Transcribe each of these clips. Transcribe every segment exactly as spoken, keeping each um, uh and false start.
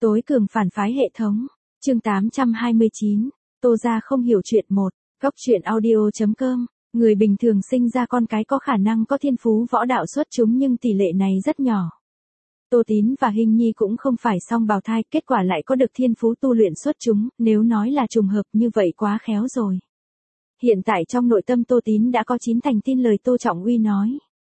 Tối cường phản phái hệ thống. Chương tám trăm hai mươi chín. Tô gia không hiểu chuyện một. Góc truyện audio chấm com. Người bình thường sinh ra con cái có khả năng có thiên phú võ đạo xuất chúng nhưng tỷ lệ này rất nhỏ. Tô Tín và Hinh Nhi cũng không phải song bào thai, kết quả lại có được thiên phú tu luyện xuất chúng, nếu nói là trùng hợp như vậy quá khéo rồi. Hiện tại trong nội tâm Tô Tín đã có chín thành tin lời Tô Trọng Uy nói.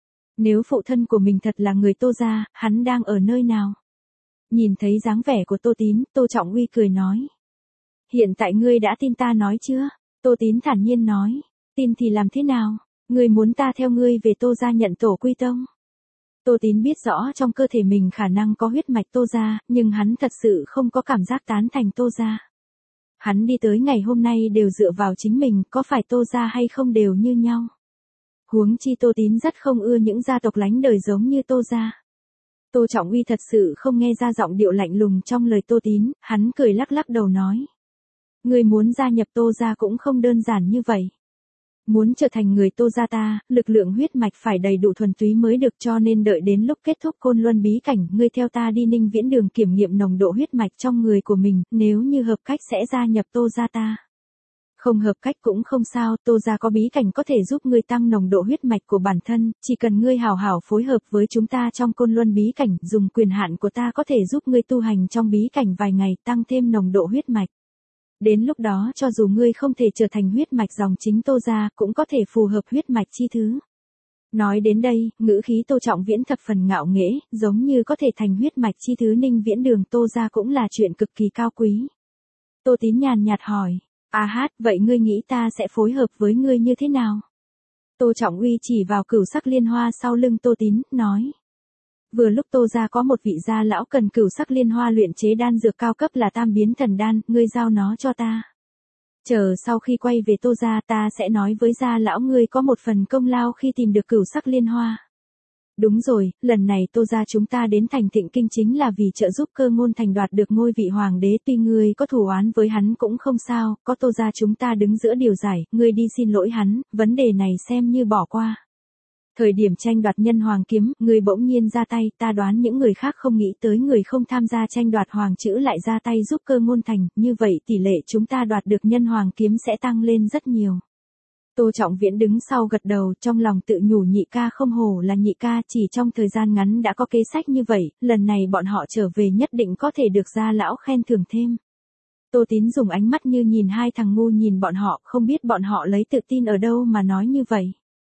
Nếu phụ thân của mình thật là người Tô gia, hắn đang ở nơi nào? Nhìn thấy dáng vẻ của Tô Tín, Tô Trọng Uy cười nói. Hiện tại ngươi đã tin ta nói chưa? Tô Tín thản nhiên nói. Tin thì làm thế nào? Ngươi muốn ta theo ngươi về Tô gia nhận tổ quy tông? Tô Tín biết rõ trong cơ thể mình khả năng có huyết mạch Tô gia, nhưng hắn thật sự không có cảm giác tán thành Tô gia. Hắn đi tới ngày hôm nay đều dựa vào chính mình, có phải Tô gia hay không đều như nhau. Huống chi Tô Tín rất không ưa những gia tộc lánh đời giống như Tô gia. Tô Trọng Uy thật sự không nghe ra giọng điệu lạnh lùng trong lời Tô Tín, hắn cười lắc lắc đầu nói. Người muốn gia nhập Tô gia cũng không đơn giản như vậy. Muốn trở thành người Tô gia ta, lực lượng huyết mạch phải đầy đủ thuần túy mới được, cho nên đợi đến lúc kết thúc Côn Luân bí cảnh, ngươi theo ta đi Ninh Viễn Đường kiểm nghiệm nồng độ huyết mạch trong người của mình, nếu như hợp cách sẽ gia nhập Tô gia ta. Không hợp cách cũng không sao, Tô gia có bí cảnh có thể giúp ngươi tăng nồng độ huyết mạch của bản thân, chỉ cần ngươi hảo hảo phối hợp với chúng ta trong Côn Luân bí cảnh, dùng quyền hạn của ta có thể giúp ngươi tu hành trong bí cảnh vài ngày, tăng thêm nồng độ huyết mạch. Đến lúc đó cho dù ngươi không thể trở thành huyết mạch dòng chính Tô gia, cũng có thể phù hợp huyết mạch chi thứ. Nói đến đây, ngữ khí Tô Trọng Viễn thập phần ngạo nghễ, giống như có thể thành huyết mạch chi thứ Ninh Viễn Đường Tô gia cũng là chuyện cực kỳ cao quý. Tô Tín nhàn nhạt hỏi. À hát, vậy ngươi nghĩ ta sẽ phối hợp với ngươi như thế nào? Tô Trọng Uy chỉ vào cửu sắc liên hoa sau lưng Tô Tín, nói. Vừa lúc Tô gia có một vị gia lão cần cửu sắc liên hoa luyện chế đan dược cao cấp là tam biến thần đan, ngươi giao nó cho ta. Chờ sau khi quay về Tô gia ta sẽ nói với gia lão ngươi có một phần công lao khi tìm được cửu sắc liên hoa. Đúng rồi, lần này Tô gia chúng ta đến thành Thịnh Kinh chính là vì trợ giúp Cơ Ngôn Thành đoạt được ngôi vị hoàng đế, tuy ngươi có thù oán với hắn cũng không sao, có Tô gia chúng ta đứng giữa điều giải, ngươi đi xin lỗi hắn, vấn đề này xem như bỏ qua. Thời điểm tranh đoạt nhân hoàng kiếm, ngươi bỗng nhiên ra tay, ta đoán những người khác không nghĩ tới người không tham gia tranh đoạt hoàng chữ lại ra tay giúp Cơ Ngôn Thành, như vậy tỷ lệ chúng ta đoạt được nhân hoàng kiếm sẽ tăng lên rất nhiều. Tô Trọng Viễn đứng sau gật đầu, trong lòng tự nhủ nhị ca không hổ là nhị ca, chỉ trong thời gian ngắn đã có kế sách như vậy, lần này bọn họ trở về nhất định có thể được gia lão khen thưởng thêm. Tô Tín dùng ánh mắt như nhìn hai thằng ngu nhìn bọn họ, không biết bọn họ lấy tự tin ở đâu mà nói như vậy.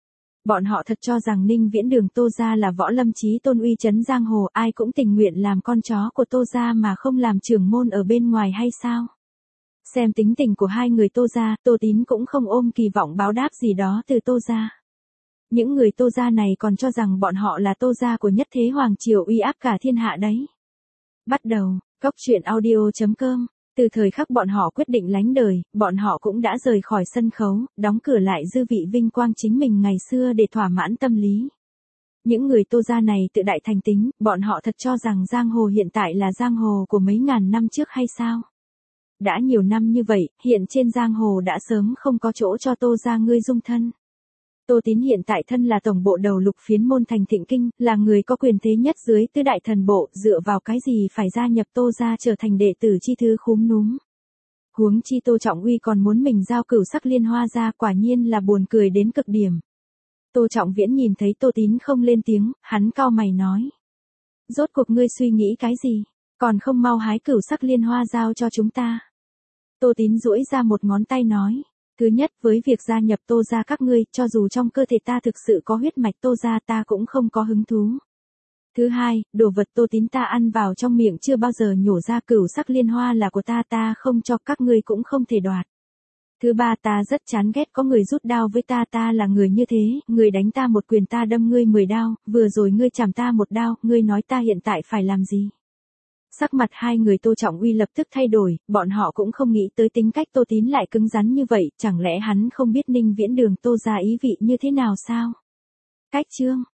Bọn họ thật cho rằng Ninh Viễn Đường Tô gia là võ lâm chí tôn uy chấn giang hồ, ai cũng tình nguyện làm con chó của Tô gia mà không làm trưởng môn ở bên ngoài hay sao? Xem tính tình của hai người Tô gia, Tô Tín cũng không ôm kỳ vọng báo đáp gì đó từ Tô gia. Những người Tô gia này còn cho rằng bọn họ là Tô gia của nhất thế hoàng triều uy áp cả thiên hạ đấy. Bắt đầu, góc truyện audio chấm com. Từ thời khắc bọn họ quyết định lánh đời, bọn họ cũng đã rời khỏi sân khấu, đóng cửa lại dư vị vinh quang chính mình ngày xưa để thỏa mãn tâm lý. Những người Tô gia này tự đại thành tính, bọn họ thật cho rằng giang hồ hiện tại là giang hồ của mấy ngàn năm trước hay sao? Đã nhiều năm như vậy, hiện trên giang hồ đã sớm không có chỗ cho Tô gia ngươi dung thân. Tô Tín hiện tại thân là tổng bộ đầu lục phiến môn thành Thịnh Kinh, là người có quyền thế nhất dưới tứ đại thần bộ, dựa vào cái gì phải gia nhập Tô gia trở thành đệ tử chi thứ khúm núm. Huống chi Tô Trọng Uy còn muốn mình giao cửu sắc liên hoa ra, quả nhiên là buồn cười đến cực điểm. Tô Trọng Viễn nhìn thấy Tô Tín không lên tiếng, hắn cau mày nói. Rốt cuộc ngươi suy nghĩ cái gì, còn không mau hái cửu sắc liên hoa giao cho chúng ta. Tô Tín duỗi ra một ngón tay nói. Thứ nhất, với việc gia nhập Tô gia các ngươi, cho dù trong cơ thể ta thực sự có huyết mạch Tô gia ta cũng không có hứng thú. Thứ hai, đồ vật Tô Tín ta ăn vào trong miệng chưa bao giờ nhổ ra, cửu sắc liên hoa là của ta, ta không cho các ngươi cũng không thể đoạt. Thứ ba, ta rất chán ghét có người rút đao với ta, ta là người như thế, người đánh ta một quyền ta đâm ngươi mười đao, vừa rồi ngươi chảm ta một đao, ngươi nói ta hiện tại phải làm gì? Sắc mặt hai người Tô Trọng Uy lập tức thay đổi, bọn họ cũng không nghĩ tới tính cách Tô Tín lại cứng rắn như vậy, chẳng lẽ hắn không biết Ninh Viễn Đường Tô gia ý vị như thế nào sao? Cách chương,